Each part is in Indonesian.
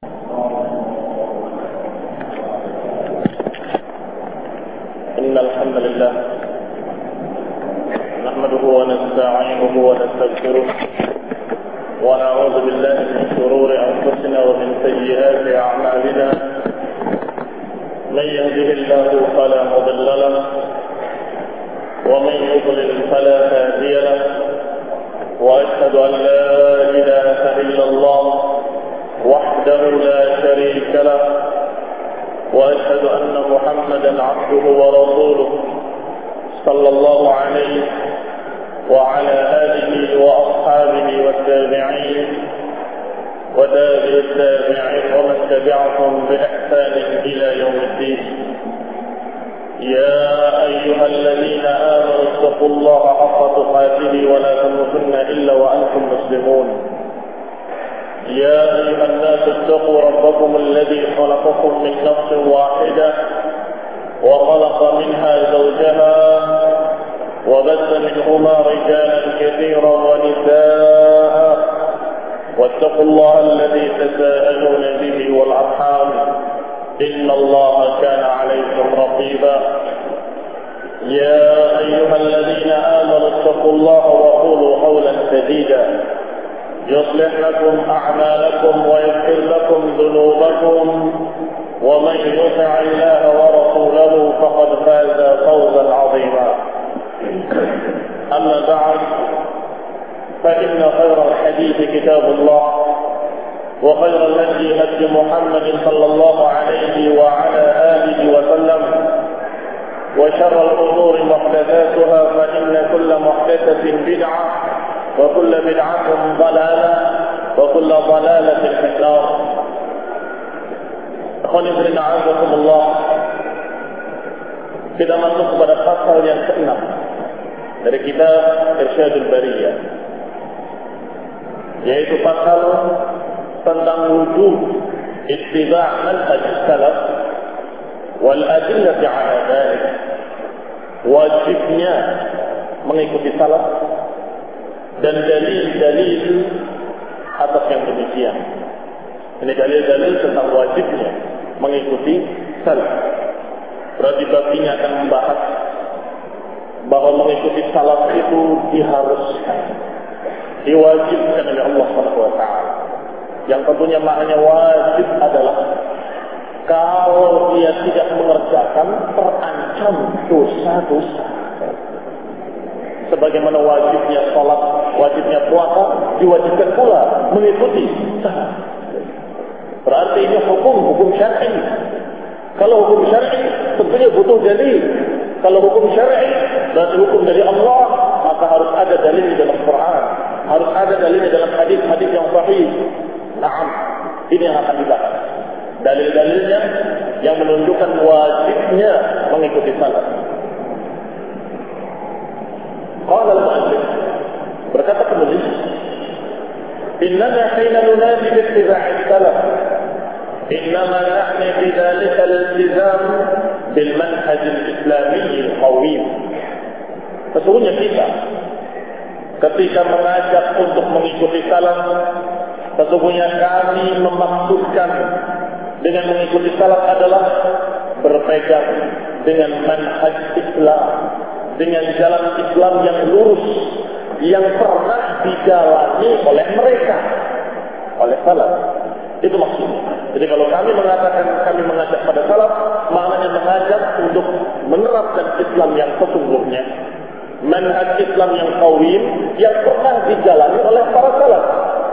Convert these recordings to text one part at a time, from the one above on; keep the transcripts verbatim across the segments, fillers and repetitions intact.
إن الحمد لله نحمده ونستعينه ونستغفره ونعوذ بالله من شرور أنفسنا ومن سيئات أعمالنا. من يهده الله فلا مضل له ومن يضلل فلا هادي له، وأشهد أن لا إله إلا الله وحده لا شريك له، وأشهد أن محمدا عبده ورسوله صلى الله عليه وعلى آله وأصحابه والتابعين وتابع التابعين ومن تبعهم بإحسان إلى يوم الدين. يا أيها الذين آمنوا اتقوا الله حق تقاته ولا تموتن إلا وأنتم مسلمون. يا أيها الناس اتقوا ربكم الذي خلقكم من نفس واحدة وخلق منها زوجها وبث منهما رجالا كثيرا ونساء، واتقوا الله الذي تساءلون به والأرحام إن الله كان عليكم رقيبا. يا أيها الذين آمنوا اتقوا الله وقولوا قولا سديدا يصلح لكم أعمالكم ويغفر لكم ذنوبكم، ومن يطع الله ورسوله فقد فاز فوزا عظيما. أما بعد، فإن خير الحديث كتاب الله، وخير الهدي هدي محمد صلى الله عليه وعلى آله وسلم، وشر الأمور محدثاتها، فإن كل محدثة بدعة وكل بدعة ضلالة وكل ضلالة في النار. Ikhwan fillah, a'azakumullah. Kita masuk kepada pasal yang keenam dari kitab Irsyadul Bariyah, yaitu pasal tentang wujub ittiba' manhaj salaf wal adillah 'ala dzalik. Wajibnya mengikuti salaf dan dalil-dalil atas yang demikian. Ini dalil-dalil tentang wajibnya mengikuti salaf. Berarti baginya akan membahas bahwa mengikuti salaf itu diharuskan, diwajibkan oleh Allah Subhanahu wa taala. Yang tentunya maknanya wajib adalah kalau dia tidak mengerjakan terancam dosa-dosa. Sebagaimana wajibnya salat, wajibnya puasa, diwajibkan pula mengikuti salaf. Berarti ini hukum, hukum syar'i. Kalau hukum syar'i tentunya butuh dalil. Kalau hukum syar'i berarti hukum dari Allah, maka harus ada dalil di dalam Quran, harus ada dalil di dalam hadis-hadis yang sahih. Naam, ini yang akan dibahas. Dalil-dalilnya yang menunjukkan wajibnya mengikuti salaf. Qala al-mu'allif, berkata penulis, innana hina nunadi bi ittiba'i salaf innama na'ni bi dhalika al-iltizam bil manhaj al-islami al-qawim. Sesungguhnya kita ketika mengajak untuk mengikuti salaf, sesungguhnya kami memaksudkan dengan mengikuti salaf adalah berpegang dengan manhaj Islam, dengan jalan Islam yang lurus, yang pernah dijalani oleh mereka, oleh salaf. Itu maksudnya. Jadi kalau kami mengatakan kami mengajak pada salaf, maknanya mengajak untuk menerapkan Islam yang sesungguhnya, manhaj Islam yang qawim, yang pernah dijalani oleh para salaf.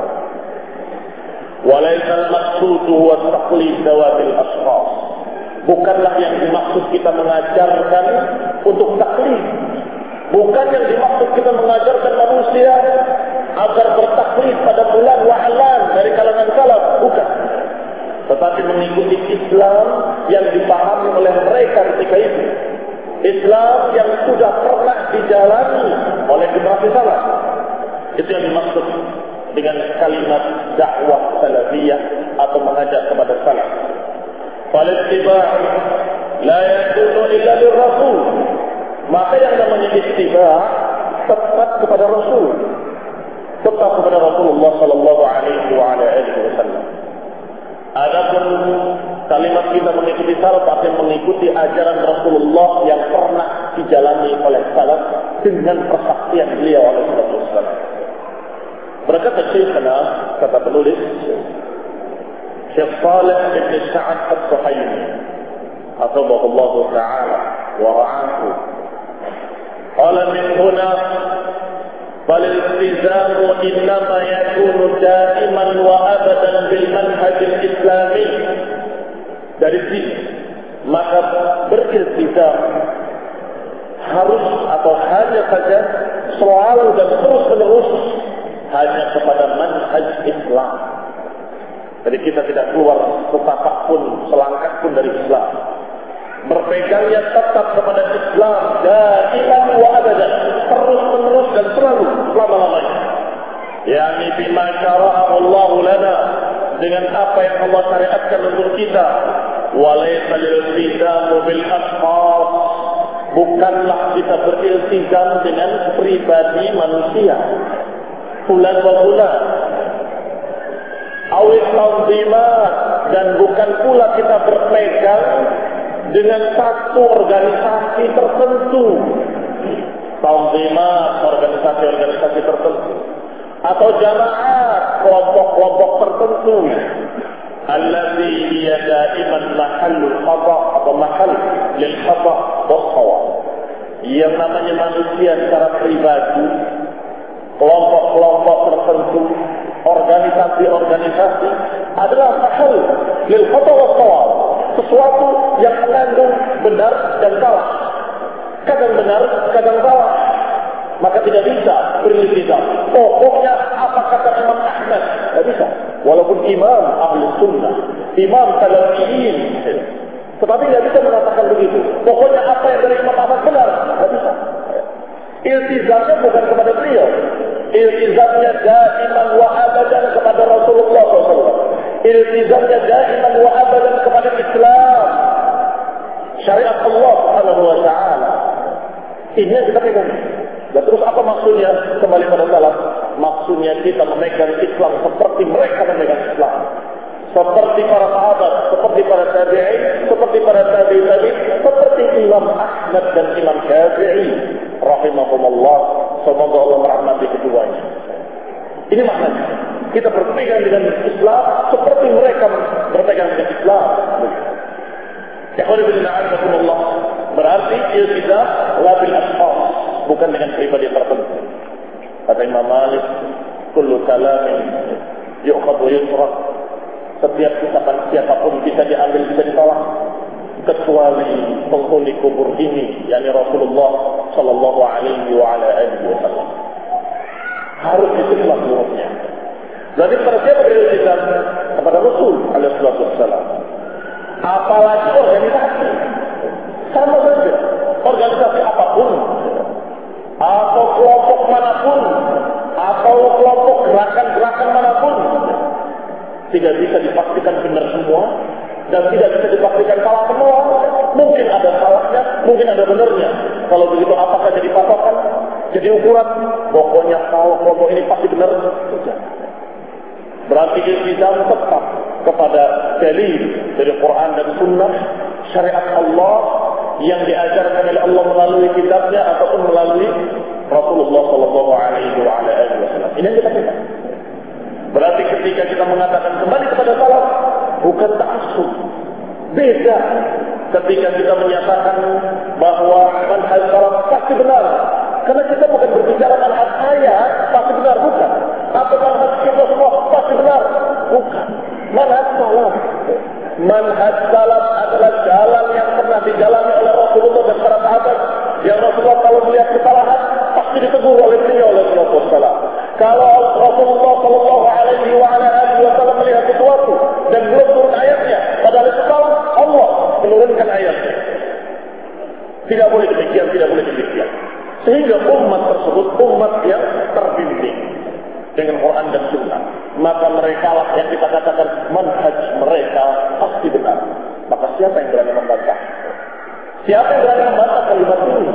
Walaysa al-maqsud huwa taqlid dawatil ashkhas. Bukanlah yang dimaksud kita mengajarkan untuk taklid. Bukan yang dimaksud kita mengajarkan manusia agar bertaklid pada fulan wa alan dari kalangan salaf, bukan. Tetapi mengikuti Islam yang dipahami oleh mereka ketika itu. Islam yang sudah pernah dijalani oleh generasi salaf. Itu yang dimaksud dengan kalimat dakwah salafiyah atau mengajak kepada salaf. Fal-ittiba' la yakunu illa lirrasul. Maka yang namanya ittiba' tepat kepada Rasul, tepat kepada Rasulullah sallallahu alaihi wa ala alihi wasallam. Adapun kalimat kita mengikuti salaf artinya mengikuti ajaran Rasulullah yang pernah dijalani oleh salaf dengan persaksian beliau alaihi wasallam. Berkata Syekhna, kata penulis Syekh Saleh bin Sa'ad As-Suhaimi, hafizahullah ta'ala wa ra'ahu. Qala min huna فالالتزام إنما يكون دائما وأبدا بالمنهج الإسلامي. Dari sini maka beriltizam harus atau hanya saja selalu dan terus menerus hanya kepada manhaj Islam. Jadi kita tidak keluar setapak pun, selangkah pun dari Islam. Berpegangnya tetap kepada Islam daiman wa abadan, terus menerus dan selalu selama-lamanya. Yani bima syara'a Allah lana, dengan apa yang Allah syariatkan untuk kita. Walaysa lil-iltizamu bil ashkhas, bukanlah kita beriltizam dengan pribadi manusia. Fulan wa fulan. Awil tanzimat, dan bukan pula kita berpegang dengan satu organisasi tertentu, tanzimat, organisasi-organisasi tertentu, atau jamaah, kelompok-kelompok tertentu, alladzi hiya daiman mahallul khata' atau mahall lil khata' was shawab. Yang namanya manusia secara pribadi, kelompok-kelompok tertentu, organisasi-organisasi adalah mahall lil khata' was shawab, sesuatu yang mengandung benar dan salah, kadang benar, kadang salah. Maka tidak bisa beriltizam. Pokoknya apa kata Imam Ahmad, tidak bisa. Walaupun imam ahli sunnah, imam salafiyin, tetapi tidak bisa mengatakan begitu. Pokoknya apa yang dari Imam Ahmad benar, tidak bisa. Iltizamnya bukan kepada beliau, iltizamnya daiman wa abadan kepada Rasulullah shallallahu alaihi wasallam. Iltizamnya daiman wa abadan kepada Islam, syariat Allah Subhanahu wa taala. Ini yang kita pegang. Dan terus apa maksudnya? Kembali pada salaf, maksudnya kita memegang Islam seperti mereka memegang Islam, seperti para sahabat, seperti para tabi'in, seperti para tabi'in tabi'in, seperti Imam Ahmad dan Imam Syafi'i rahimahumullah. Semoga Allah merahmati keduanya. Ini maknanya, kita berpegang dengan Islam seperti mereka berpegang dengan Islam. Ikhwanillah, berarti iltizam la bil ashkhas, bukan dengan pribadi tertentu. Kata Imam Malik, kullu kalamin yu'khad wa yutrak, setiap ucapan siapapun bisa diambil, bisa ditolak, kecuali penghuni kubur ini, yakni Rasulullah sallallahu alaihi wa ala alihi wasallam. Harus diterima seluruhnya. Jadi pada siapa beriltizam? Kepada Rasul alaihi wasallam. Apalagi organisasi, sama saja, organisasi apapun, atau kelompok manapun, atau kelompok gerakan-gerakan manapun, tidak bisa dipastikan benar semua, dan tidak bisa dipastikan salah semua. Mungkin ada salahnya, mungkin ada benarnya. Kalau begitu apakah jadi patokan, jadi ukuran? Pokoknya kalau kelompok ini pasti benar, tidak. Berarti iltizam tetap kepada dalil dari Quran dan Sunnah, syariat Allah yang diajarkan oleh Allah melalui kitabnya ataupun melalui Rasulullah sallallahu alaihi wasallam. Ini yang kita katakan. Berarti ketika kita mengatakan kembali kepada salaf, bukan ta'assub. Beda ketika kita menyatakan bahwa manhaj salaf pasti benar. Karena kita bukan berbicara manhaj saya pasti benar, bukan. Atau manhaj kita semua pasti benar, bukan. Manhaj salaf, manhaj salaf adalah jalan yang pernah dijalani oleh Rasulullah dan para sahabat. Yang Rasulullah kalau melihat kesalahan pasti ditegur oleh beliau oleh Rasulullah. Kalau Rasulullah Shallallahu Alaihi Wasallam melihat sesuatu dan belum turun ayatnya, padahal itu salah, Allah menurunkan ayatnya. Tidak boleh demikian, tidak boleh demikian. Sehingga umat tersebut umat yang terbimbing dengan Quran dan Sunnah. Maka mereka lah yang kita katakan manhaj mereka pasti benar. Maka siapa yang berani membantah? Siapa yang berani membantah kalimat ini?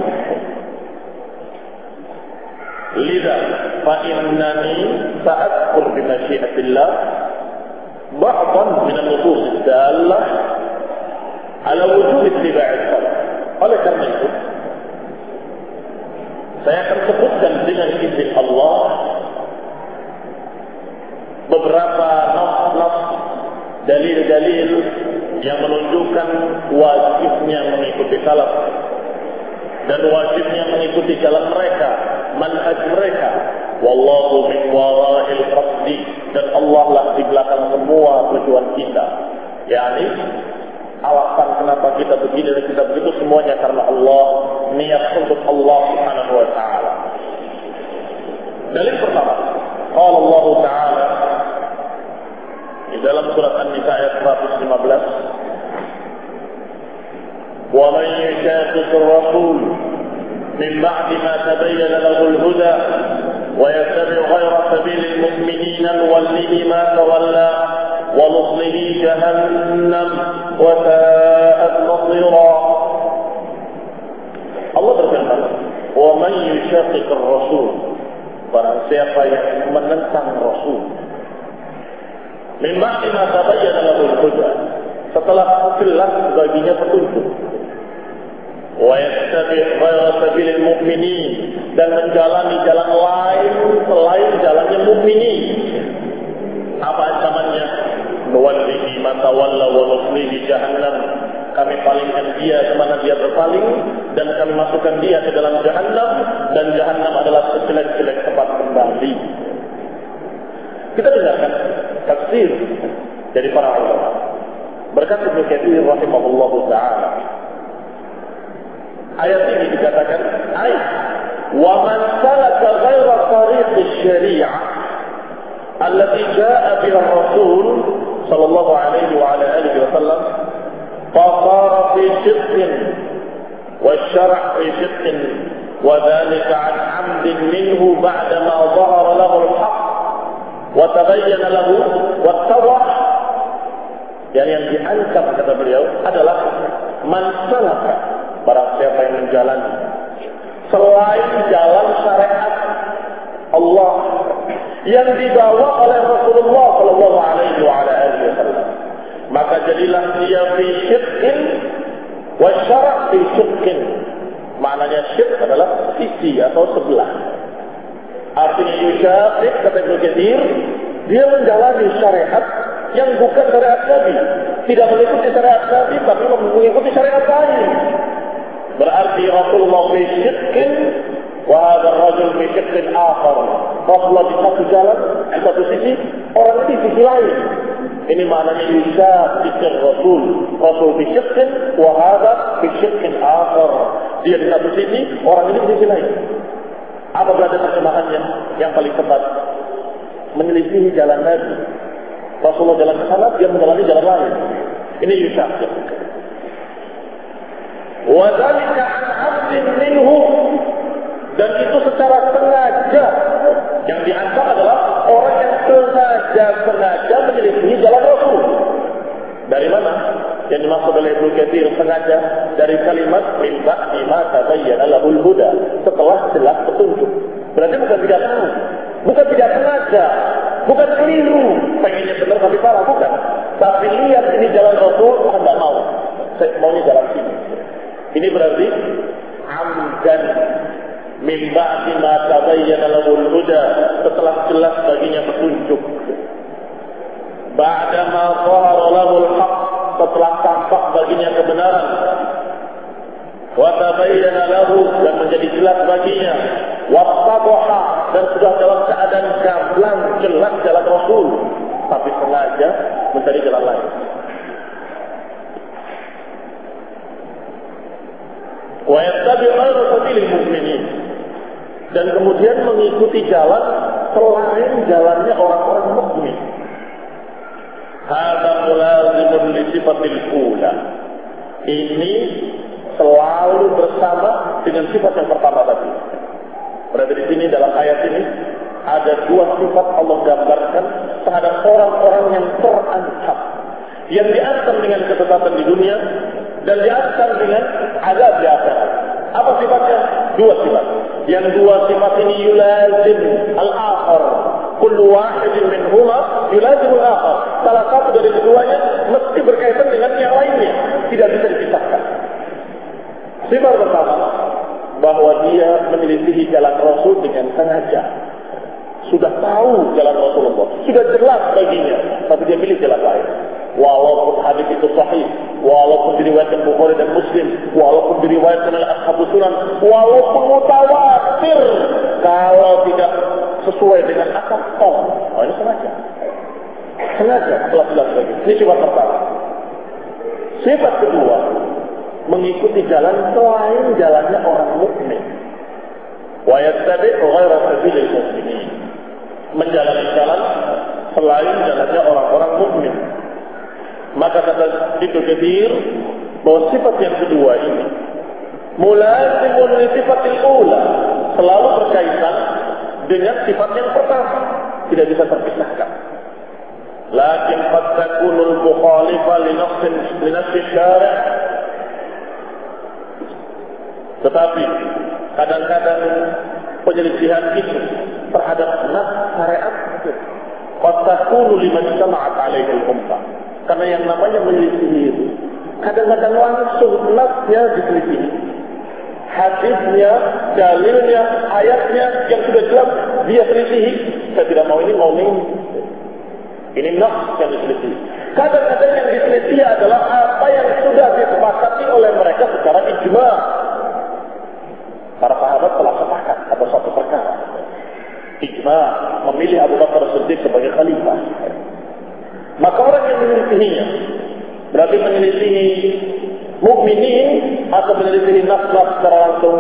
Lidah fa innani sa'adkur bi masyiatillah ba'd ba'dan min an-nusus ad-dallah ala wujub ittiba' as-salaf. Oleh karena itu, saya akan sebutkan dengan izin Allah beberapa nas-nas, dalil-dalil yang menunjukkan wajibnya mengikuti salaf dan wajibnya mengikuti jalan mereka, manhaj mereka. Wallahu min wara'il qasdi, dan Allah lah di belakang semua tujuan kita. Yani alasan kenapa kita begini dan kita begitu semuanya karena Allah, niat untuk Allah Subhanahu wa taala. Dalil pertama, qala Allah taala di dalam surat An-Nisa ayat seratus lima belas, wa man yushaqiqir rasul min ba'di ma tabayyana lahu al-huda wa yattabi' ghayra sabilil mu'minin nuwallihi ma tawalla wa nuslihi jahannam wa sa'at masira. Allah berfirman, wa man yushaqiqir rasul, barang siapa yang menentang Rasul, min ba'di ma tabayyana lahu al-huda, setelah jelas baginya petunjuk, wa yattabi' ghayra sabilil mu'minin, dan menjalani jalan lain selain jalannya mukminin. Apa ancamannya? Nuwallihi ma tawalla wa nuslihi jahannam, kami palingkan dia kemana dia berpaling, dan kami masukkan dia ke dalam jahannam, dan jahannam adalah sejelek-jelek tempat kembali. Kita dengarkan tafsir dari para ulama. Berkata Ibnu Katsir rahimahullahu taala, ayat ini dikatakan ayat wa man salaka ghayra tariqis syari'ah allati jaa'a biha ar-rasul sallallahu alaihi wa ala alihi wa sallam fasara fi shiqqin wasyara' fi shiqqin wa dhalika 'an 'amdin minhu ba'da ma dhahara lahu al-haqq wa tabayyana lahu wattadha. Yani yang diancam, kata beliau, adalah man salaka, barang siapa yang menjalani selain jalan syariat Allah yang dibawa oleh Rasulullah sallallahu alaihi wasallam, maka jadilah dia fi syirkin wa syara' fi syirkin. Maknanya syirk adalah sisi atau sebelah. Artinya yusyarik, kata Ibnu Katsir, dia menjalani syariat yang bukan syariat Nabi, tidak mengikuti syariat Nabi tapi mengikuti syariat lain. Berarti Rasulullah fi syirkin wa hadha ar-rajul fi syirkin akhar. Rasulullah di satu jalan, di satu sisi, orang ini di sisi lain. Ini maknanya yusyarik Rasul. Rasul fi syirkin wa hadha fi syirkin akhar. Dia di satu sisi, orang ini di sisi lain. Apa berarti terjemahannya yang paling tepat? Menyelisihi jalan Nabi. Rasulullah jalan ke sana, dia menjalani jalan lain. Ini yusyarik. Wa dzalika 'an 'abdin minhu, dan itu secara sengaja. Yang diancam adalah orang yang sengaja-sengaja menyelisihi jalan Rasul. Dari mana? Yang dimaksud oleh Ibnu Katsir sengaja dari kalimat min ba'di ma tabayyana lahul huda, setelah jelas petunjuk. Berarti bukan tidak tahu, bukan tidak sengaja, bukan keliru, pengennya benar tapi salah, bukan. Tapi lihat ini jalan Rasul, ah enggak mau, saya maunya jalan sini. Ini berarti amdan min ba'di ma tabayyana lahul huda, setelah jelas baginya petunjuk. Ba'da ma dhahara lahul haqq, setelah tampak baginya kebenaran. Wa tabayyana lahu, dan menjadi jelas baginya. Wattadha, dan sudah dalam keadaan gamblang jelas jalan Rasul, tapi sengaja mencari jalan lain. Wa yattabi' ghayra sabilil mu'minin, dan kemudian mengikuti jalan selain jalannya orang-orang mukmin. Hadza mulazimun li sifatil ula. Ini selalu bersama dengan sifat yang pertama tadi. Berarti di sini dalam ayat ini ada dua sifat Allah gambarkan terhadap orang-orang yang terancam, yang diancam dengan kesesatan di dunia dan diancam dengan azab di akhirat. Apa sifatnya? Dua sifat. Yang dua sifat ini yulazim al-akhar. Kullu wahidin minhuma yulazim al-akhar. salah satu dari keduanya mesti berkaitan dengan yang lainnya, tidak bisa dipisahkan. Sifat pertama, bahwa dia menyelisihi jalan Rasul dengan sengaja. Sudah tahu jalan Rasulullah, sudah jelas baginya, tapi dia pilih jalan lain. Walaupun hadis itu sahih, walaupun diriwayatkan Bukhari dan Muslim, walaupun diriwayatkan oleh Ashabus Sunan, walaupun mutawatir, kalau tidak sesuai dengan akal, oh, oh ini sengaja. Sengaja, jelas-jelas lagi. Ini sifat pertama. Sifat kedua, mengikuti jalan selain jalannya orang mukmin. Wa yattabi'u ghaira sabilil mu'minin. Menjalani jalan selain jalannya orang-orang mukmin. Maka kata Ibnu Katsir bahwa sifat yang kedua ini mulazimun li sifatil ula, selalu berkaitan dengan sifat yang pertama, tidak bisa terpisahkan. Lakin qad takunu al-mukhalifa li nafsin li nafsi syari'. Tetapi kadang-kadang penyelisihan itu terhadap nas syariat qad takunu liman jama'at alaihi al-ummah. Karena yang namanya menyelisihi itu kadang-kadang langsung nasnya diselisihi, hadisnya, dalilnya, ayatnya yang sudah jelas dia selisihi. Saya tidak mau ini, mau ini. Ini nas yang diselisihi. Kadang-kadang yang diselisihi adalah apa yang sudah disepakati oleh mereka secara ijma'. Para sahabat telah sepakat atas satu perkara. Ijma' memilih Abu Bakar Siddiq sebagai khalifah. Maka orang yang menyelisihinya berarti menyelisihi mukminin atau menyelisihi nas-nas secara langsung?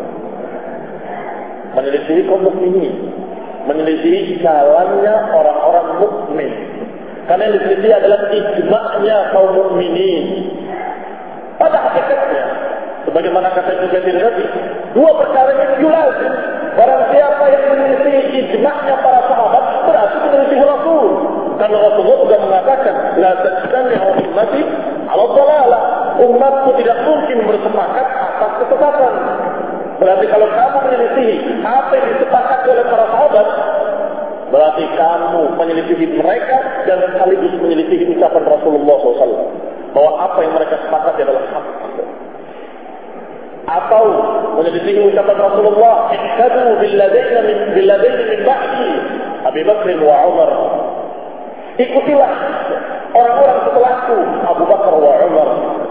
Menyelisihi kaum mukminin, menyelisihi jalannya orang-orang mukmin. Karena yang diselisihi adalah ijma'nya kaum mukminin. Pada hakikatnya, sebagaimana kata juga tadi, dua perkara yang jelas. Barang siapa yang menyelisihi ijma'nya para sahabat berarti menyelisihi Rasul. Karena Rasulullah sudah mengatakan, la tajtami'u ummati 'ala dhalalah. Umatku tidak mungkin bersepakat atas kesesatan. Berarti kalau kamu menyelisihi apa yang disepakati oleh para sahabat, berarti kamu menyelisihi mereka dan sekaligus menyelisihi ucapan Rasulullah shallallahu alaihi wasallam bahwa apa yang mereka sepakati adalah hak. Atau menyelisihi ucapan Rasulullah, ihtadu billadaina min billadaini min ba'di Abi Bakr wa Umar. Ikutilah orang-orang setelahku, Abu Bakar wa Umar.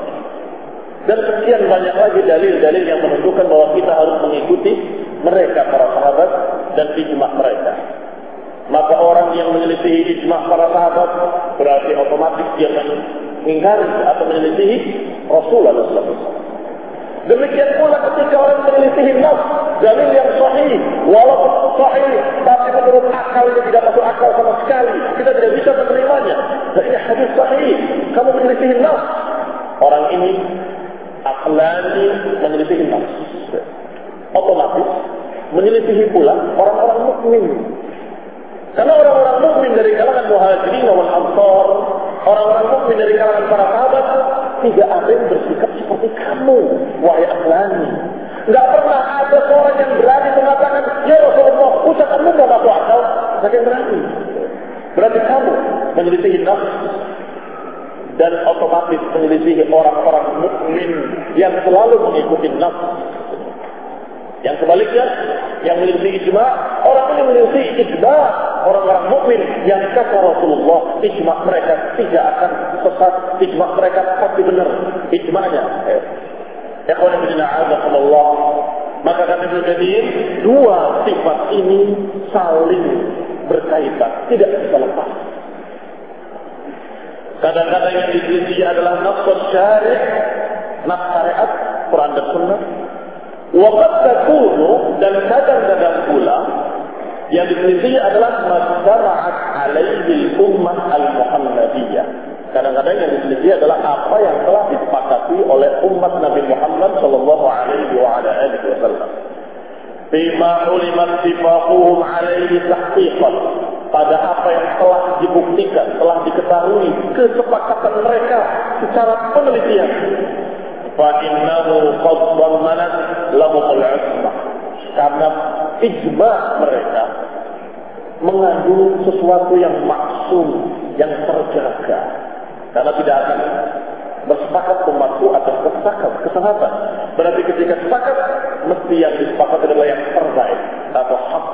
Dan sekian banyak lagi dalil-dalil yang menunjukkan bahwa kita harus mengikuti mereka, para sahabat, dan ijma' mereka. Maka orang yang menyelisihi ijma' para sahabat berarti otomatis dia mengingkari atau menyelisihi Rasulullah shallallahu alaihi wasallam. Demikian pula ketika orang menyelisihi nas, dalil yang sahih, walaupun sahih, tapi menurut akal ini tidak masuk akal sama sekali, kita tidak bisa menerimanya. Dan ini hadis sahih, kamu menyelisihi nas. Orang ini aqlani menyelisihi nas. Otomatis menyelisihi pula orang-orang mukmin. Karena orang-orang mukmin dari kalangan muhajirin wal ansar, orang-orang mukmin dari kalangan para sahabat, tidak ada yang bersikap seperti kamu, wahai aqlani. Enggak pernah ada seorang yang berani mengatakan, ya Rasulullah, ucapanmu enggak masuk akal. Enggak yang berani. Berarti kamu menyelisihi nafs dan otomatis menyelisihi orang-orang mukmin yang selalu mengikuti nafs. Yang sebaliknya, yang menyelisihi ijma', orang ini menyelisihi ijma', orang-orang mukmin yang kata Rasulullah, ijma' mereka tidak akan sesat, ijma' mereka pasti benar, ijma'nya. Ya kawan fillah, a'azakumullah. Maka kata Ibnu Katsir, dua sifat ini saling berkaitan, tidak bisa lepas. Kadang-kadang yang diselisihi adalah nafs syari', nafs syariat, Quran dan Sunnah. Waqad takunu, dan kadang-kadang pula yang diselisihi adalah mastara'at alaihi al-ummah al-Muhammadiyah. Kadang-kadang yang diselisihi adalah apa yang telah disepakati oleh umat Nabi Muhammad sallallahu alaihi wa ala alihi wasallam. Bima ulimat sifaquhum alaihi tahqiqan, pada apa yang telah dibuktikan, telah diketahui kesepakatan mereka secara penelitian. فَإِنَّهُ قَدْ ضَمَّنَتْ لَهُمُ الْعِصْمَةِ, karena ijma' mereka mengandung sesuatu yang maksum, yang terjaga. Karena tidak akan bersepakat umatku atas kesepakat, kesepakatan. Berarti ketika sepakat, mesti yang disepakati adalah yang terbaik atau hak.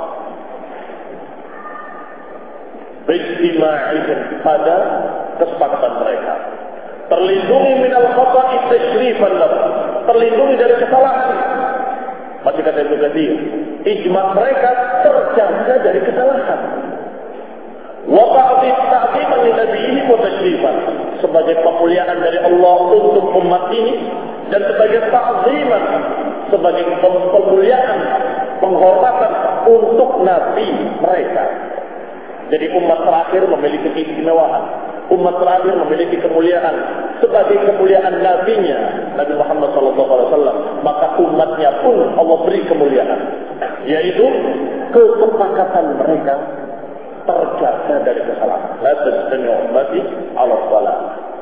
Bijtima'ihim pada kesepakatan mereka. Terlindungi minal khata'i tashrifan lahu. Terlindungi dari kesalahan. Masih kata Ibnu Katsir, ijma' mereka terjaga dari kesalahan. Wa ta'zim ta'ziman li nabiyhi wa tashrifan. Sebagai pemuliaan dari Allah untuk umat ini dan sebagai ta'ziman, sebagai pemuliaan, penghormatan untuk nabi mereka. Jadi umat terakhir memiliki keistimewaan. Umat terakhir memiliki kemuliaan sebagai kemuliaan nabinya Nabi Muhammad sallallahu alaihi wasallam. Maka umatnya pun Allah beri kemuliaan, yaitu kesepakatan mereka terjaga dari kesalahan. La tajtami'u ummati 'ala shalah.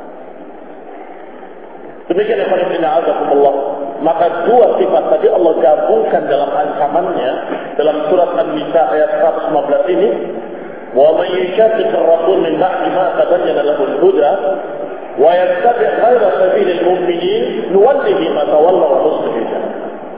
Demikian yang paling Allah. Maka dua sifat tadi Allah gabungkan dalam ancamannya dalam surat An-Nisa ayat seratus lima belas ini. وَمَنْ يُشَاقِقِ الرَّسُولَ مِنْ بَعْدِ مَا تَبَيَّنَ لَهُ الْهُدَى وَيَتَّبِعْ غَيْرَ سَبِيلِ الْمُؤْمِنِينَ نُوَلِّهِ مَا تَوَلَّى وَنُصْلِهِ جَهَنَّمَ.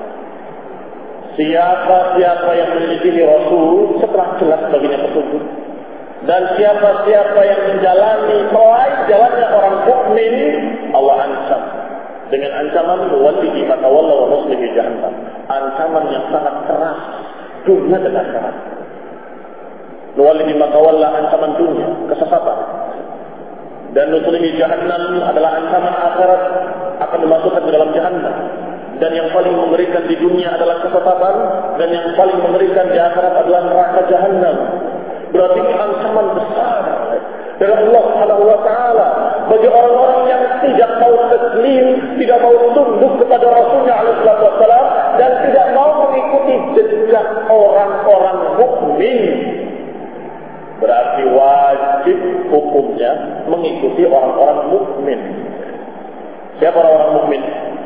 Siapa-siapa yang menyelidiki Rasul setelah jelas baginya petunjuk, dan siapa-siapa yang menjalani selain jalannya orang mukmin, Allah ancam dengan ancaman nuwallihi ma tawalla wa nuslihi jahannam. Ancaman yang sangat keras dunia dan akhirat. Nuwallihi ma tawalla, ancaman dunia, kesesatan. Dan nuslihi jahannam adalah ancaman akhirat, akan dimasukkan ke dalam jahannam. Dan yang paling mengerikan di dunia adalah kesesatan, dan yang paling mengerikan di akhirat adalah neraka jahannam. Berarti ini ancaman besar dari Allah Subhanahu wa taala bagi orang-orang yang tidak mau taslim, tidak mau tunduk kepada Rasulnya alaihi wasallam, dan tidak mau mengikuti jejak orang-orang mukmin. Berarti wajib hukumnya mengikuti orang-orang mukmin. Siapa orang-orang mukmin?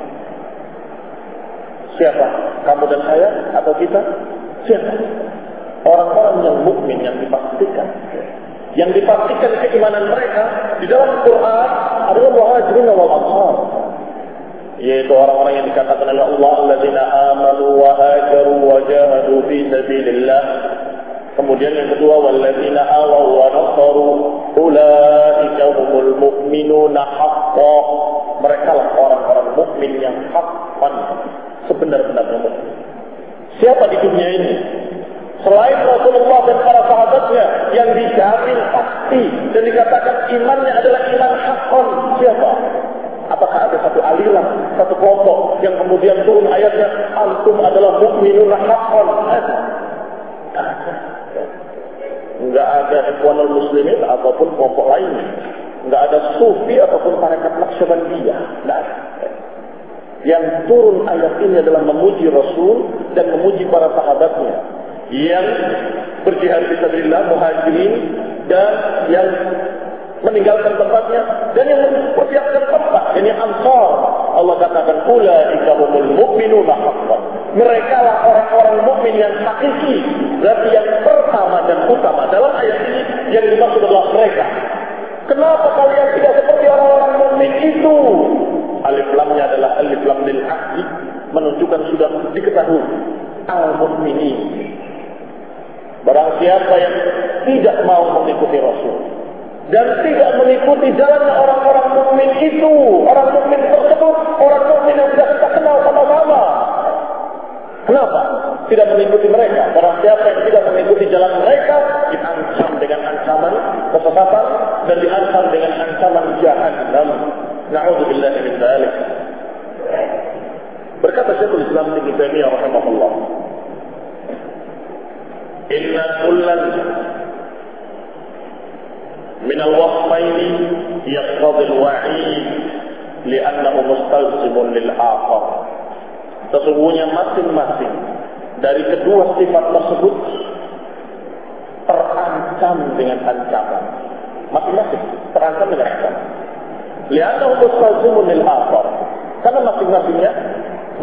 Siapa? Kamu dan saya atau kita? Siapa? Orang-orang yang mukmin yang dipastikan. Yang dipastikan keimanan mereka di dalam Quran adalah muhajirin wal ansar. Yaitu orang-orang yang dikatakan oleh Allah, alladzina amanu wa hajaru wa jahadu fi sabilillah. Kemudian yang kedua, walladzina awaw wa nasaru ulaika humul mu'minuna haqqan. Mereka lah orang-orang mukmin yang haqqan, sebenar-benarnya mukmin. Siapa di dunia ini selain Rasulullah dan para sahabatnya yang dijamin pasti dan dikatakan imannya adalah iman haqqan? Siapa? Apakah ada satu aliran, satu kelompok yang kemudian turun ayatnya antum adalah mukminuna haqqan? Tidak ada. Enggak ada ikhwanul muslimin ataupun kelompok lainnya. Enggak ada sufi ataupun tarekat Naqsyabandiyah. Tidak ada. Yang turun ayat ini adalah memuji Rasul dan memuji para sahabatnya yang berjihad fisabilillah, muhajirin, dan yang meninggalkan tempatnya dan yang mempersiapkan tempat, ini ansar. Allah katakan ulaika humul mu'minuna haqqan. Mereka lah orang-orang mukmin yang hakiki. Berarti yang pertama dan utama dalam ayat ini yang dimaksud adalah mereka. Kenapa kalian tidak seperti orang-orang mukmin itu? Alif lamnya adalah alif lam lil aqdi, menunjukkan sudah diketahui al-mukminin. Barang siapa yang tidak mau mengikuti Rasul dan tidak mengikuti jalannya orang-orang mukmin itu, orang mukmin tersebut, orang mukmin yang tidak kita kenal sama-sama. Kenapa tidak mengikuti mereka? Barang siapa yang tidak mengikuti jalan mereka, diancam dengan ancaman kesesatan dan diancam dengan ancaman jahannam. Na'udzubillahi min dzalik. Berkata Syekhul Islam Ibnu Taimiyah rahimahullah, inna kullan min al-wasfaini yaqtadi al-wa'id li'annahu mustalzimun lil-akhar. Sesungguhnya masing-masing dari kedua sifat tersebut terancam dengan ancaman. Masing-masing terancam dengan ancaman. Li'annahu mustalzimun lil-akhar. Karena masing-masingnya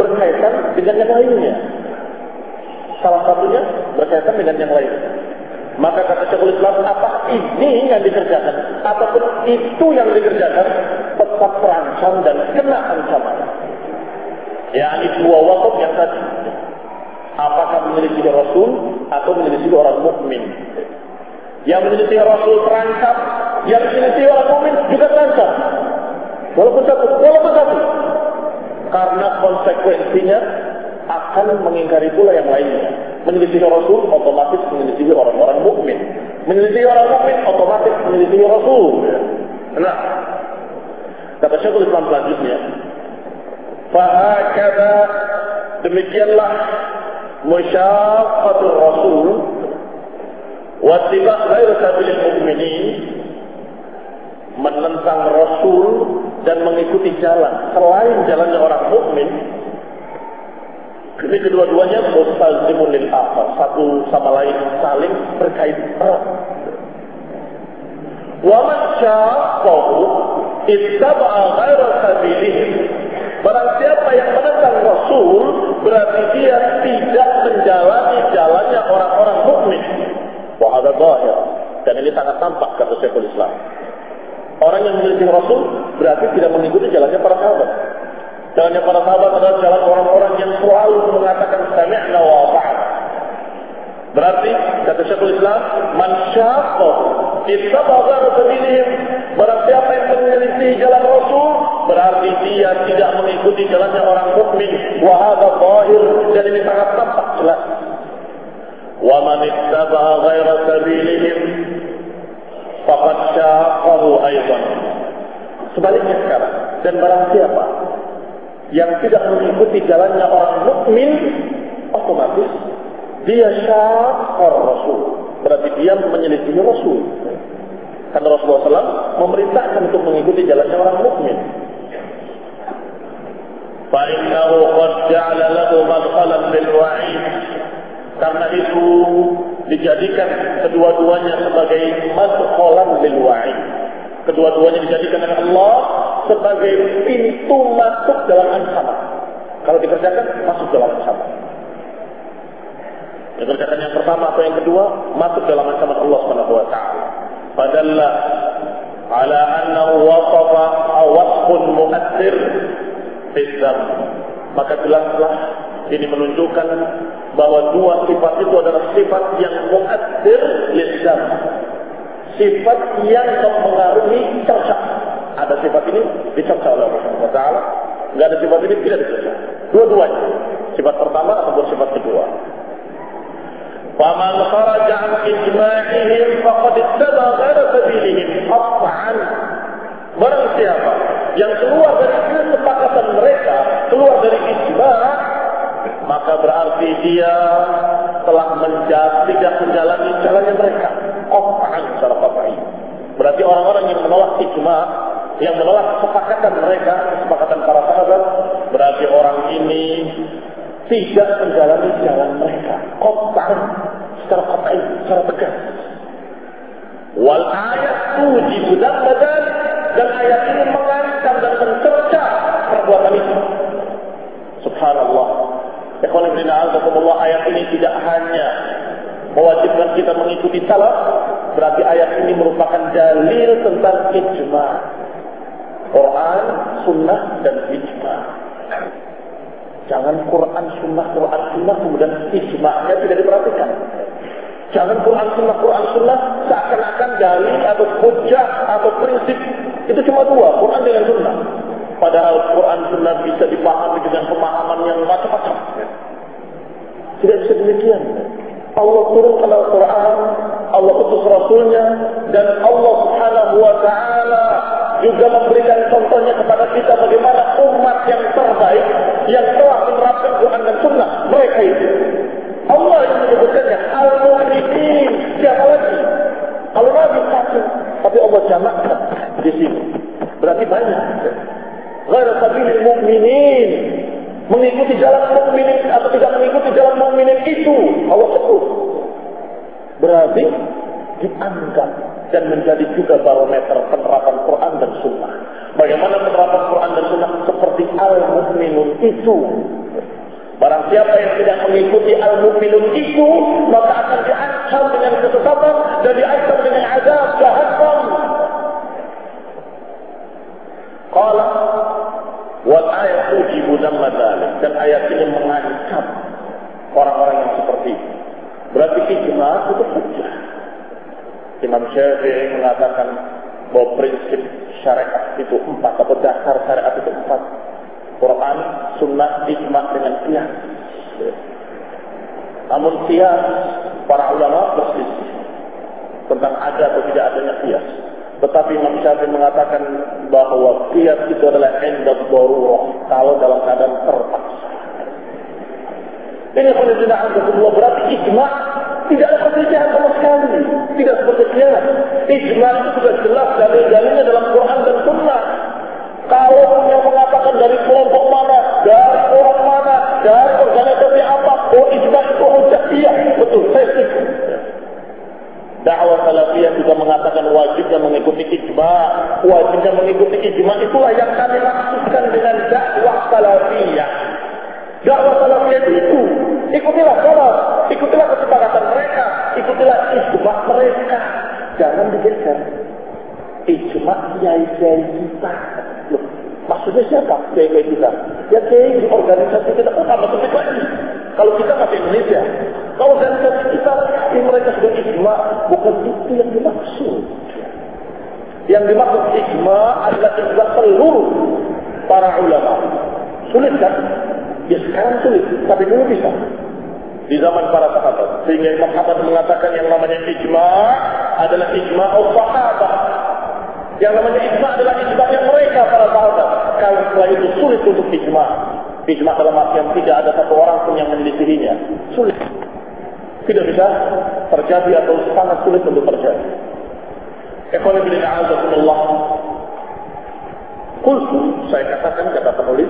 berkaitan dengan yang lainnya. Salah satunya berkaitan dengan yang lain. Maka kata Syekhul Islam, apa ini yang dikerjakan ataupun itu yang dikerjakan, tetap terancam dan kena ancaman. yakni dua wakaf yang tadi. Apakah menyelisihi Rasul atau menyelisihi orang mukmin? Yang menyelisihi Rasul terancam, yang menyelisihi orang mukmin juga terancam. Walaupun satu, walaupun satu. Karena konsekuensinya akan mengingkari pula yang lainnya. Menyelisihi Rasul otomatis menyelisihi orang-orang mukmin. Menyelisihi orang mukmin otomatis menyelisihi Rasul. Nah, kata Syekhul Islam selanjutnya, fahakadha, demikianlah musyaqqatul Rasul wa ittiba' ghair sabilil mu'minin, menentang Rasul dan mengikuti jalan selain jalannya orang mukmin. Ini kedua-duanya mustalzimun lil akhar, satu sama lain saling berkait erat. Wa man syaqqahu ittaba'a ghaira sabilihi, barang siapa yang menentang Rasul berarti dia tidak menjalani jalannya orang-orang mukmin. Wa hadza zahir, dan ini sangat tampak kata Syekhul Islam. Orang yang menyelisih Rasul berarti tidak mengikuti jalannya para sahabat. Jalannya para sahabat adalah jalan orang-orang yang selalu mengatakan sami'na wa ata'na. Berarti kata Syekhul Islam, man syaqqa ittaba'a ghaira sabilihim, barang siapa yang menyelisih jalan Rasul berarti dia tidak mengikuti jalannya orang mukmin. Wa hadza zahir, dan ini sangat tampak jelas. Wa man ittaba'a ghaira sabilihim faqad syaqqahu aidan. Sebaliknya sekarang, dan barang siapa yang tidak mengikuti jalannya orang mukmin, otomatis dia syaqqar Rasul, berarti dia menyelisihi Rasul. Karena Rasulullah shallallahu alaihi wasallam memerintahkan untuk mengikuti jalannya orang mukmin. Fa innahu qad ja'ala lahu madkhalan bil wa'id, karena itu dijadikan kedua-duanya sebagai madkhalan bil wa'id. Kedua-duanya dijadikan oleh Allah sebagai pintu masuk dalam ancaman. Kalau dikerjakan, masuk dalam ancaman. Dikerjakan yang pertama atau yang kedua, masuk dalam ancaman Allah Subhanahu wa taala. Fadalla ala annahu wasafa wasfun mu'athir fi dzam. Maka jelaslah ini menunjukkan bahwa dua sifat itu adalah sifat yang mu'athir lidzam. Sifat yang mempengaruhi cerca. Ada sifat ini dicerca oleh Allah Subhanahu wa taala, enggak ada sifat ini tidak dicerca. Dua-duanya, sifat pertama ataupun sifat kedua. Faman kharaja an ijma'ihim faqad ittaba ghaira sabilihim qat'an. Barang siapa yang keluar dari kesepakatan mereka, keluar dari ijma', maka berarti dia telah menjadi tidak menjalani jalannya mereka. Qat'an secara qat'i. Berarti orang-orang yang menolak ijma', yang menolak kesepakatan mereka, kesepakatan para sahabat, berarti orang ini tidak menjalani jalan mereka. Qat'an, secara qat'i, secara tegas. Wal ayat tujibu dzalik, dan ayat ini mengancam dan mencerca perbuatan itu. Subhanallah. Ikhwan fillah, a'azakumullah, ayat ini tidak hanya mewajibkan kita mengikuti salaf, berarti ayat ini merupakan dalil tentang ijma'. Quran, sunnah, dan ijma'. Jangan Quran, sunnah, Quran, sunnah, kemudian ijma'nya tidak diperhatikan. Jangan Quran, sunnah, Quran, sunnah, seakan-akan dalil atau hujjah atau prinsip itu cuma dua, Quran dengan sunnah. Padahal Quran, sunnah bisa dipahami dengan pemahaman yang macam-macam. Tidak bisa demikian. Allah turunkan Al-Quran, Allah utus Rasulnya, dan Allah Subhanahu wa ta'ala juga memberikan contohnya kepada kita bagaimana umat yang terbaik yang telah menerapkan Quran dan Sunnah. Mereka itu Allah yang menyebutkannya Al-Mu'minin. Siapa lagi? Kalau Nabi satu, tapi Allah jamakkan di sini. Berarti banyak. Ghaira sabilil mu'minin, mengikuti jalan mukminin atau tidak mengikuti jalan mukminin itu Allah sebut. Berarti dianggap dan menjadi juga barometer penerapan Quran dan Sunnah. Bagaimana penerapan Quran dan Sunnah seperti al-mukminun itu. Barang siapa yang tidak mengikuti al-mu'minun itu, maka akan diancam dengan kesesatan dan diancam dengan azab jahannam. Qala wal ayat tujibu dhamma dzalik, dan ayat ini mengancam orang-orang yang seperti itu. Berarti ijma itu hujjah. Imam Syafi'i mengatakan bahwa prinsip syariat itu empat, atau dasar syariat itu empat: Quran, Sunnah, Ijma dengan qiyas. Namun qiyas para ulama berselisih tentang ada atau tidak adanya qiyas. Tetapi Imam Syafi'i mengatakan bahwa qiyas itu adalah inda darurah, kalau dalam keadaan terpaksa. Ini kalau tidak ada kedua, berarti ijma tidak ada perselisihan sama sekali, tidak seperti qiyas. Ijma itu sudah jelas dalil-dalilnya dalam Quran dan Sunnah. Kalau yang mengatakan dari kelompok mana, dari orang mana, dari organisasi apa, oh ijma itu hujjah, iya, betul, saya setuju. Dakwah salafiyah juga mengatakan wajibnya mengikuti ijma, wajibnya mengikuti ijma, itulah yang kami maksudkan dengan dakwah salafiyah. Dakwah salafiyah itu, ikutilah salaf, ikutilah kesepakatan mereka, ikutilah ijma mereka, jangan digeser. Ijma kiai-kiai kita. Loh, maksudnya siapa kiai-kiai kita? Ya kiai di organisasi kita, oh sama seperti lagi. Kalau kita masih Indonesia, kalau organisasi kita, ya mereka sudah ijma, bukan itu yang dimaksud. Yang dimaksud ijma adalah ijma seluruh para ulama. Sulit kan? Ya sekarang sulit, tapi dulu bisa. Di zaman para sahabat. Sehingga Imam Ahmad mengatakan yang namanya ijma adalah ijma al-sahabat. Yang namanya ijma adalah ijma yang mereka para sahabat. Kalau setelah itu sulit untuk ijma. Ijma dalam artian tidak ada satu orang pun yang menyelisihinya. Sulit. Tidak bisa terjadi atau sangat sulit untuk terjadi. Ikhwan fillah a'azakumullah. Qultu, saya katakan kata penulis,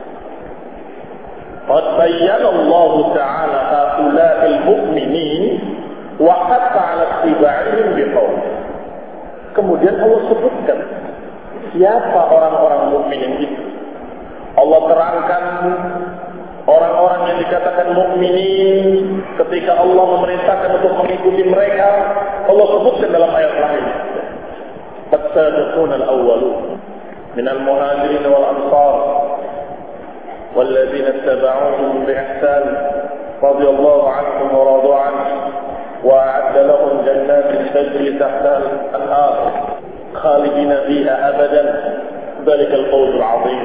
qad bayyana Allah Ta'ala haula'il mu'minin wa hatta 'ala ittiba'ihim biqaul. Kemudian Allah sebutkan siapa orang-orang mukmin itu. Allah terangkan orang-orang yang dikatakan mukminin ketika Allah memerintahkan untuk mengikuti mereka. Allah sebutkan dalam ayat lain. As-sabiqun al-awwalun minal muhajirin wal ansar walladzina ittaba'uuhum bi ihsan radhiyallahu 'anhum wa radu 'anhu وأعد لهم جنات تجري تحتها الأنهار خالدين فيها أبدا ذلك الفوز العظيم.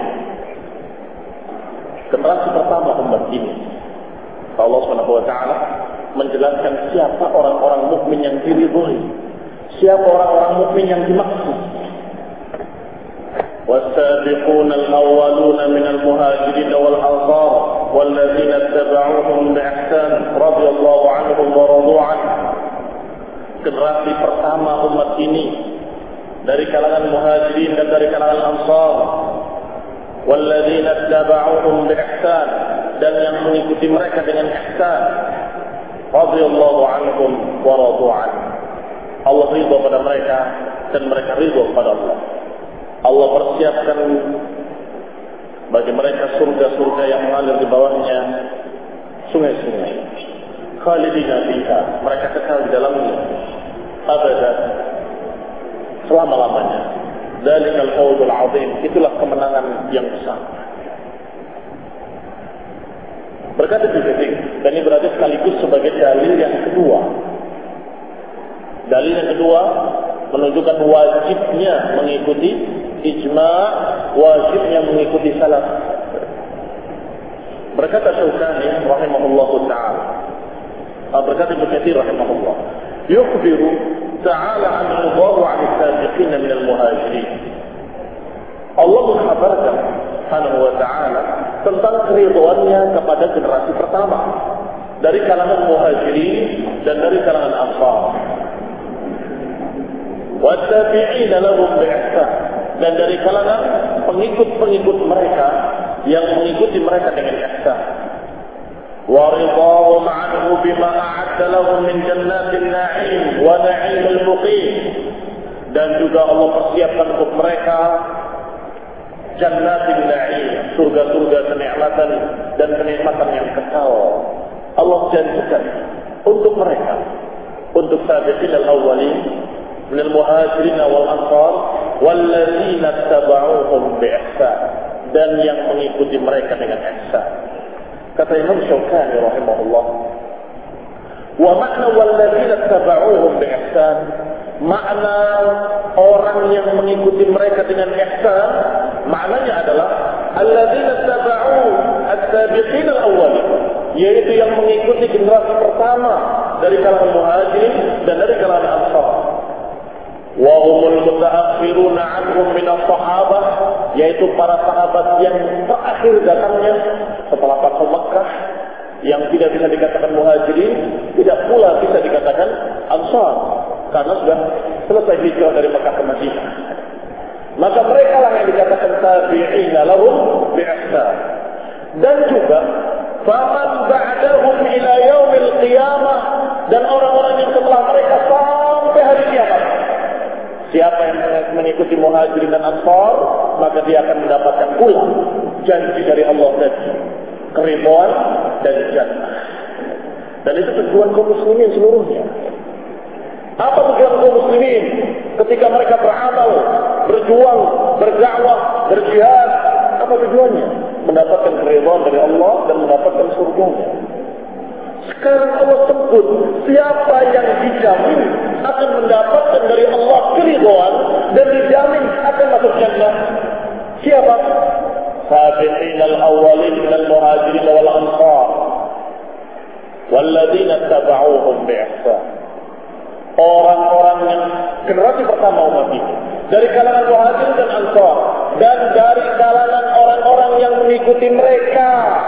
Generasi pertama umat ini, Allah Subhanahu wa taala menjelaskan siapa orang-orang mukmin yang diridhoi, siapa orang-orang mukmin yang dimaksud. والسابقون الأولون من المهاجرين والأنصار والذين اتبعوهم بإحسان رضي الله عنهم ورضوا عنه. Generasi pertama umat ini dari kalangan muhajirin dan dari kalangan ansar, والذين اتبعوهم بإحسان, dan yang mengikuti mereka dengan ihsan, رضي الله عنهم ورضوا عنه. Allah ridha pada mereka dan mereka ridha pada Allah. Allah persiapkan bagi mereka surga-surga yang mengalir di bawahnya sungai-sungai. Khalidina fiha, mereka kekal di dalamnya abadan, selama-lamanya. Dzalikal fawzul 'azim, itulah kemenangan yang besar. Berkata Ibnu Katsir, dan ini berarti sekaligus sebagai dalil yang kedua. Dalil yang kedua menunjukkan wajibnya mengikuti ijma, wajibnya mengikuti salaf. Berkata Syaukani rahimahullahu ta'ala, berkata Ibnu Katsir rahimahullah, yukhbiru ta'ala an ridhahu 'an as-sabiqin min al-muhajirin. Allah mengkhabarkan subhanahu wa ta'ala tentang keridhaannya kepada generasi pertama dari kalangan muhajirin dan dari kalangan ansar. Wa tabi'ina lahum bi ihsan, dan dari kalangan pengikut-pengikut mereka yang mengikuti mereka dengan ihsan. Wa ridhahum 'anhu bima a'adda lahum min jannatin na'im wa na'imil muqim, dan juga Allah persiapkan untuk mereka jannatin na'im, surga-surga kenikmatan dan kenikmatan yang kekal. Allah janjikan untuk mereka, untuk sabiqin al-awwalin min al-muhajirin wal ansar walladzina tabauhum bi ihsan, dan yang mengikuti mereka dengan ihsan. Kata Imam Syaukani rahimahullah, wa makna walladzina tabauhum bi ihsan, makna orang yang mengikuti mereka dengan ihsan, maknanya adalah alladzina tabau as-sabiqin al-awwalin, yaitu yang mengikuti generasi pertama dari kalangan muhajirin dan dari kalangan ansar. Wa humul mutaakhiruna anhum min as-sahabah, yaitu para sahabat yang terakhir datangnya setelah Fathu Makkah, yang tidak bisa dikatakan muhajirin, tidak pula bisa dikatakan ansar, karena sudah selesai hijrah dari Makkah ke Madinah. Maka mereka lah yang dikatakan tabi'ina lahum bi ihsan. Dan juga faman ba'dahum ila yaumil qiyamah, dan orang-orang yang setelah mereka sampai hari kiamat. Siapa yang mengikuti muhajirin dan ansar, maka dia akan mendapatkan pula janji dari Allah tadi, keridhaan dan jannah. Dan itu tujuan kaum muslimin seluruhnya. Apa tujuan kaum muslimin ketika mereka beramal, berjuang, berdakwah, berjihad? Apa tujuannya? Mendapatkan keridhaan dari Allah dan mendapatkan surganya. Sekarang Allah sebut siapa yang dijamin akan mendapatkan dari Allah keridhaan dan dijamin akan masuk jannah. Siapa? Sabiqin al-awwalin minal muhajirin wal ansar walladzina tabauhum bi ihsan. Orang-orang yang generasi pertama umat ini dari kalangan muhajirin dan ansar, dan dari kalangan orang-orang yang mengikuti mereka,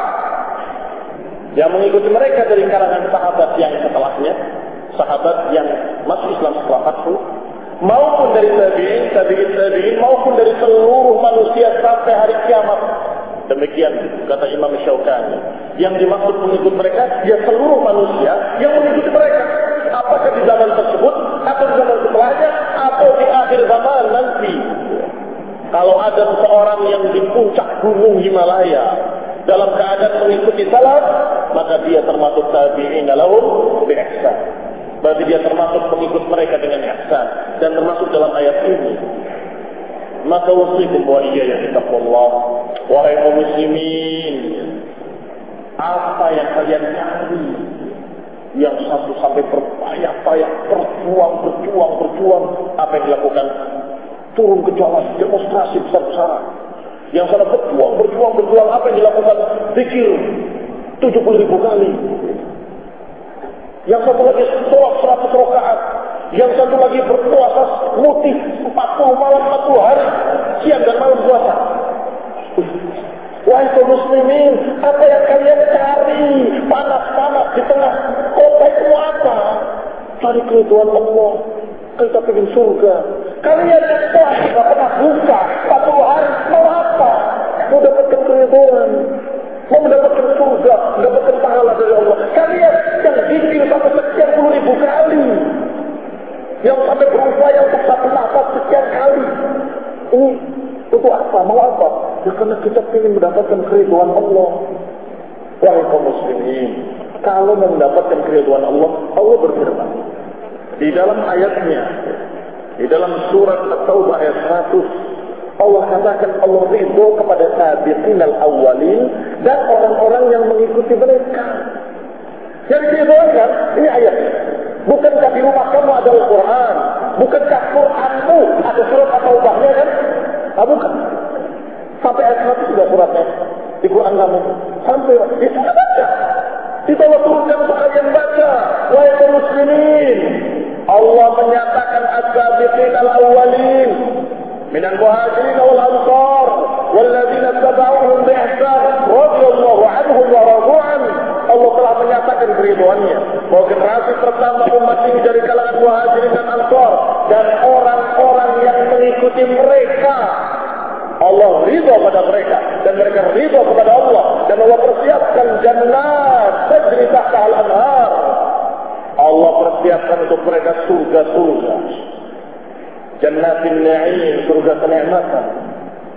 yang mengikuti mereka dari kalangan sahabat yang setelahnya, sahabat yang masuk Islam setelah Fathu, maupun dari tabi'in, tabi'in, tabi'in, maupun dari seluruh manusia sampai hari kiamat. Demikian kata Imam Syaukani. Yang dimaksud mengikut mereka, ya seluruh manusia yang mengikuti mereka. Apakah di zaman tersebut, atau di zaman setelahnya, atau di akhir zaman nanti. Kalau ada seseorang yang di puncak gunung Himalaya dalam keadaan mengikuti salaf, maka dia termasuk tabi'in lahum bi ihsan. Berarti dia termasuk pengikut mereka dengan ihsan, dan termasuk dalam ayat ini. Maka wasikum wa iyaya bittaqwallah, wahai kaum muslimin, apa yang kalian cari? Yang satu sampai berpayah-payah, berjuang, berjuang, berjuang, apa yang dilakukan? Turun ke jalan, demonstrasi besar-besaran. Yang sana berjuang, berjuang, berjuang, apa yang dilakukan? Zikir tujuh puluh ribu kali. Yang satu lagi sholat seratus rakaat. Yang satu lagi berpuasa mutih empat puluh malam, empat puluh hari, siang dan malam puasa. Wahai kaum muslimin, apa yang kalian cari? Panas-panas di tengah kota itu apa? Cari keridhaan Allah. Kita ingin surga. Kalian setelah tidak pernah buka empat puluh hari, mau apa? Mau dapatkan keridhaan, mau mendapatkan surga, mendapatkan pahala dari Allah. Kalian yang zikir sampai sekian puluh ribu kali, yang sampai berupaya untuk satu nafas sekian kali, ini untuk apa? Mau apa? Ya karena kita ingin mendapatkan keridhaan Allah. Wahai kaum muslimin, kalau mendapatkan keridhaan Allah, Allah berfirman di dalam ayatnya, di dalam surat At-Taubah ayat seratus, Allah katakan Allah ridho kepada sabiqin al-awwalin dan orang-orang yang mengikuti mereka. Yang diridhokan, ini ayatnya. Bukankah di rumah kamu ada Al-Quran? Bukankah Quranmu ada surat At-Taubahnya kan? Ah, bukan. Sampai ayat seratus sudah suratnya di Quran kamu. Sampai di sana baca. Kita Allah turunkan sekalian baca. Wahai kaum muslimin, Allah menyatakan as-sabiqin al-awwalin minal muhajirin wal ansar walladzina tabauhum bi ihsan radhiyallahu anhum wa radu an. Allah telah menyatakan keridhaannya bahwa generasi pertama umat ini dari kalangan muhajirin dan ansar dan orang-orang yang mengikuti mereka, Allah ridha pada mereka dan mereka ridha kepada Allah, dan Allah persiapkan jannat tajri tahta al-anhar. Allah persiapkan untuk mereka surga-surga, jannatin na'im, surga kenikmatan,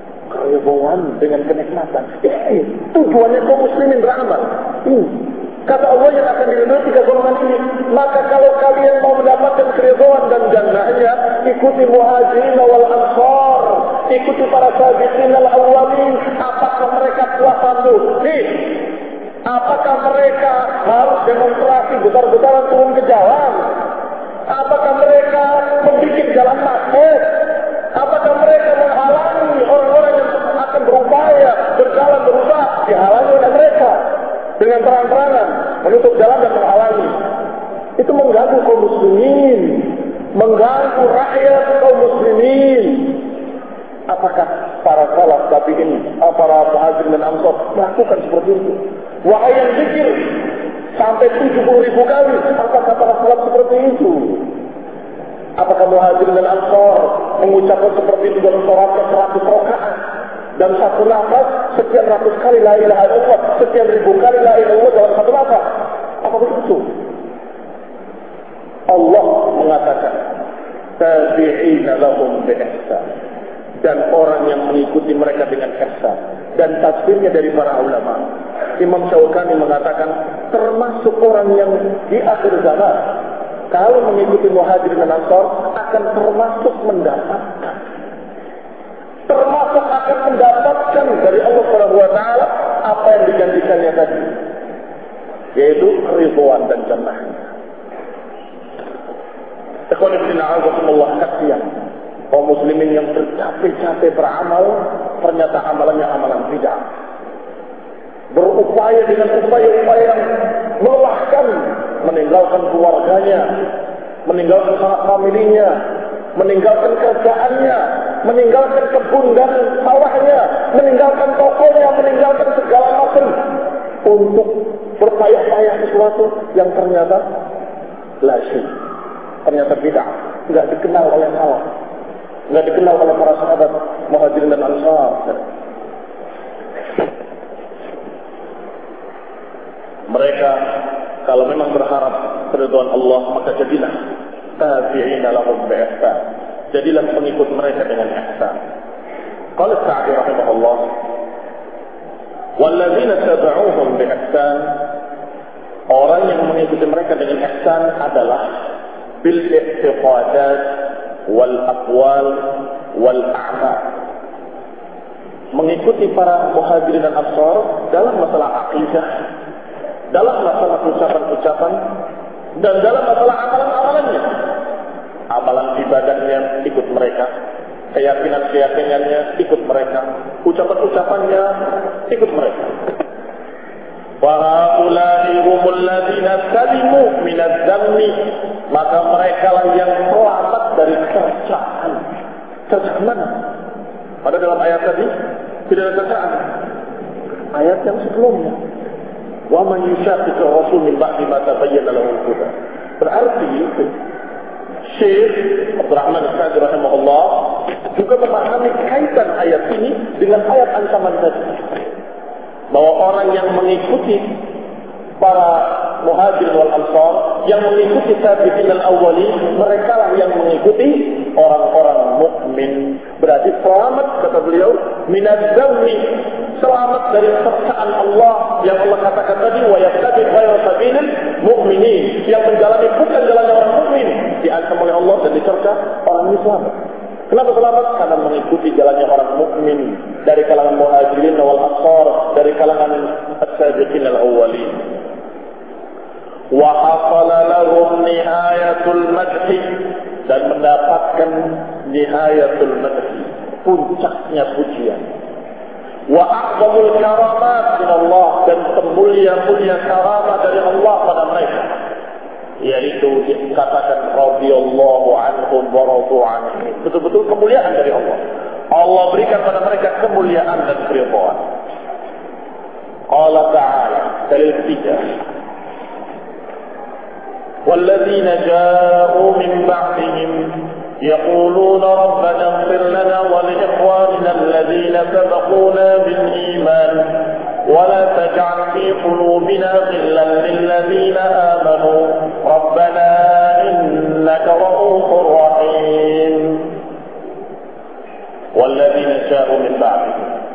keribuan dengan kenikmatan. Ini tujuannya kaum muslimin beramal. Ini kata Allah yang akan diridhoi tiga golongan ini. Maka kalau kalian mau mendapatkan keribuan dan jannahnya, ikuti muhajirin wal ansar, ikuti para sabiqin al awwalin. Apakah mereka telah sambut? Nih, apakah mereka harus demonstrasi besar-besaran turun ke jalan? Apakah mereka membuat jalan macet? Apakah mereka menghalangi orang-orang yang akan berupaya berjalan berusaha? Dihalangi oleh mereka dengan terang-terangan menutup jalan dan menghalangi. Itu mengganggu kaum muslimin, mengganggu rakyat kaum muslimin. Apakah para salaf tabi'in, para muhajirin dan ansar melakukan seperti itu? Wahai yang zikir sampai tujuh puluh ribu kali, apakah para salaf seperti itu? Apakah muhajirin dan ansar mengucapkan seperti itu dalam sholat seratus rakaat dan satu nafas sekian ratus kali la ilaha illallah, sekian ribu kali la ilaha illallah dalam satu nafas? Apa begitu? Allah mengatakan tabi'ina lahum bi ihsan, dan orang yang mengikuti mereka dengan ihsan. Dan tafsirnya dari para ulama, Imam Syaukani mengatakan termasuk orang yang di akhir zaman kalau mengikuti muhajirin dan ansar akan termasuk mendapatkan termasuk akan mendapatkan dari Allah Subhanahu wa taala apa yang dijanjikannya tadi, yaitu ridwan dan jannahnya. Ikhwan fillah, azakumullah, kasihan kaum muslimin yang bercapek-capek beramal, ternyata amalannya amalan bid'ah. Berupaya dengan upaya-upaya yang melelahkan, meninggalkan keluarganya, meninggalkan sanak familinya, meninggalkan kerjaannya, meninggalkan kebun dan sawahnya, meninggalkan tokonya, meninggalkan segala macam untuk berpayah-payah sesuatu yang ternyata lasyik, ternyata bid'ah, nggak dikenal oleh salaf, nggak dikenal oleh para sahabat muhajirin dan ansar. Mereka kalau memang berharap keridhaan Allah, maka jadilah tabi'ina lahum bi ihsan, jadilah pengikut mereka dengan ihsan. Qala Sa'di rahimahullah, walladzina tabauhum bi ihsan, orang yang mengikuti mereka dengan ihsan adalah bil i'tiqadat wal aqwal wal a'mal. Mengikuti para muhajirin dan ansar dalam masalah akidah, dalam masalah ucapan-ucapan, dan dalam masalah amalan-amalannya. Amalan ibadahnya ikut mereka, keyakinan-keyakinannya ikut mereka, ucapan-ucapannya ikut mereka. Wa haula'i humul ladzina salimu minadz dzammi, maka mereka lah yang selamat dari cercaan. Cercaan mana? Pada dalam ayat tadi tidak ada cercaan. Ayat yang sebelumnya, wa man yushaqiqir rasul min ba'di ma tabayyana lahu al-huda. Berarti Syekh Abdurrahman As-Sa'di rahimahullah juga memahami kaitan ayat ini dengan ayat ancaman tadi, bahwa orang yang mengikuti para muhajirin wal ansar, yang mengikuti sabiqin al-awwalin, mereka lah yang mengikuti orang-orang mukmin. Berarti selamat, kata beliau, minadz dzammi, selamat dari cercaan Allah yang Allah katakan tadi, wa yattabi ghayra sabilil mu'minin, yang menjalani bukan jalannya orang mukmin, diancam oleh Allah dan dicerca, orang ini selamat. Kenapa selamat? Karena mengikuti jalannya orang mukmin dari kalangan muhajirin wal ansar, dari kalangan as-sabiqin al-awwalin. Wa hasala lahum nihayatul madhi, dan mendapatkan nihayatul madhi, puncaknya pujian. Wa a'zamul karamat min Allah, dan termulia-mulia karamah dari Allah pada mereka, yaitu dikatakan radhiyallahu anhum wa radu anhu, betul-betul kemuliaan dari Allah. Allah berikan pada mereka kemuliaan dan keridhaan. Allah Ta'ala dalil ketiga, walladzina ja'u min ba'dihim يقولون ربنا اغفر لنا ولإخواننا الذين سبقونا بالإيمان ولا تجعل في قلوبنا غلا للذين آمنوا ربنا إنك رؤوف رحيم. والذين جاءوا من بعدهم,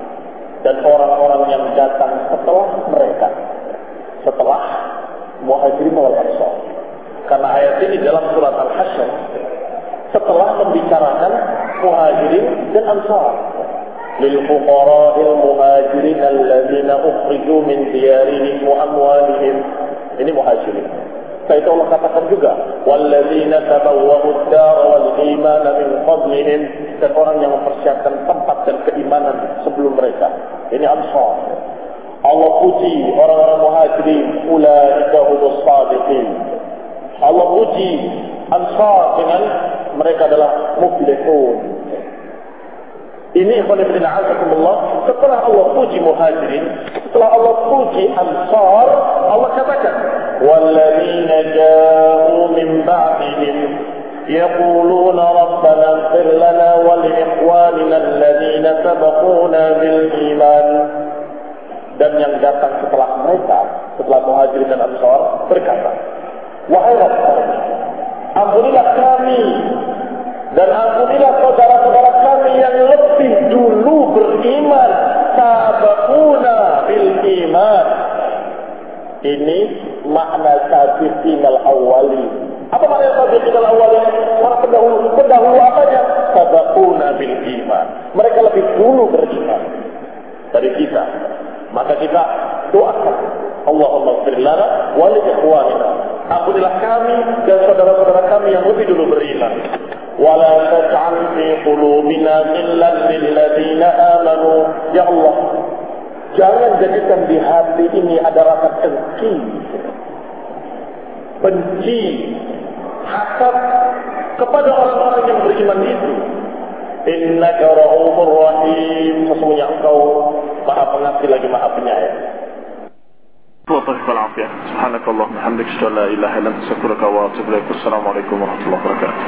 orang-orang yang datang setelah mereka, setelah Muhajirin wal Ansar. Karena ayat ini dalam surat Al-Hasyr setelah membicarakan Muhajirin dan Ansar. Lil fuqara'il muhajirin alladziina ukhriju min diyarihim wa amwalihim. Ini Muhajirin. Setelah itu Allah katakan juga walladziina tabawwa'u ad-dar wal iimana min qablihim, dan orang yang mempersiapkan tempat dan keimanan sebelum mereka. Ini Ansar. Allah puji orang-orang Muhajirin, ulaika humus shadiqin. Allah puji Ansar dengan mereka adalah muflihun. Ini ikhwanifidin a'azakumullah, setelah Allah puji Muhajirin, setelah Allah puji Ansar, Allah katakan walladzina ja'u min ba'dihim yaquluna rabbana ighfir lana wa li ikhwanina alladzina sabaquna bil iman. Dan yang datang setelah mereka, setelah Muhajirin dan Ansar, berkata, wahai Rabb kami, ampunilah kami dan ampunilah saudara-saudara kami yang lebih dulu beriman, sabaquna bil iman. Ini makna sabiqinal awwalin. Apa makna sabiqinal awwalin? Para pendahulu, pendahulu apanya? Sabaquna bil iman. Mereka lebih dulu beriman dari kita. Maka kita doakan, Allahumma ighfir lana wa li ikhwanina. Ampunilah kami dan saudara-saudara kami yang lebih dulu beriman. Wa la taj'al fi qulubina ghillan lil ladzina amanu. Ya Allah, jangan jadikan di hati ini ada rasa dengki, benci, hasad kepada orang-orang yang beriman itu. Innaka ra'ufur rahim. Sesungguhnya engkau Maha Pengasih lagi Maha Penyayang. Subhanakallahumma hamdaka, asyhadu an la ilaha illa anta, astaghfiruka wa atubu ilaik. Assalamualaikum warahmatullahi wabarakatuh.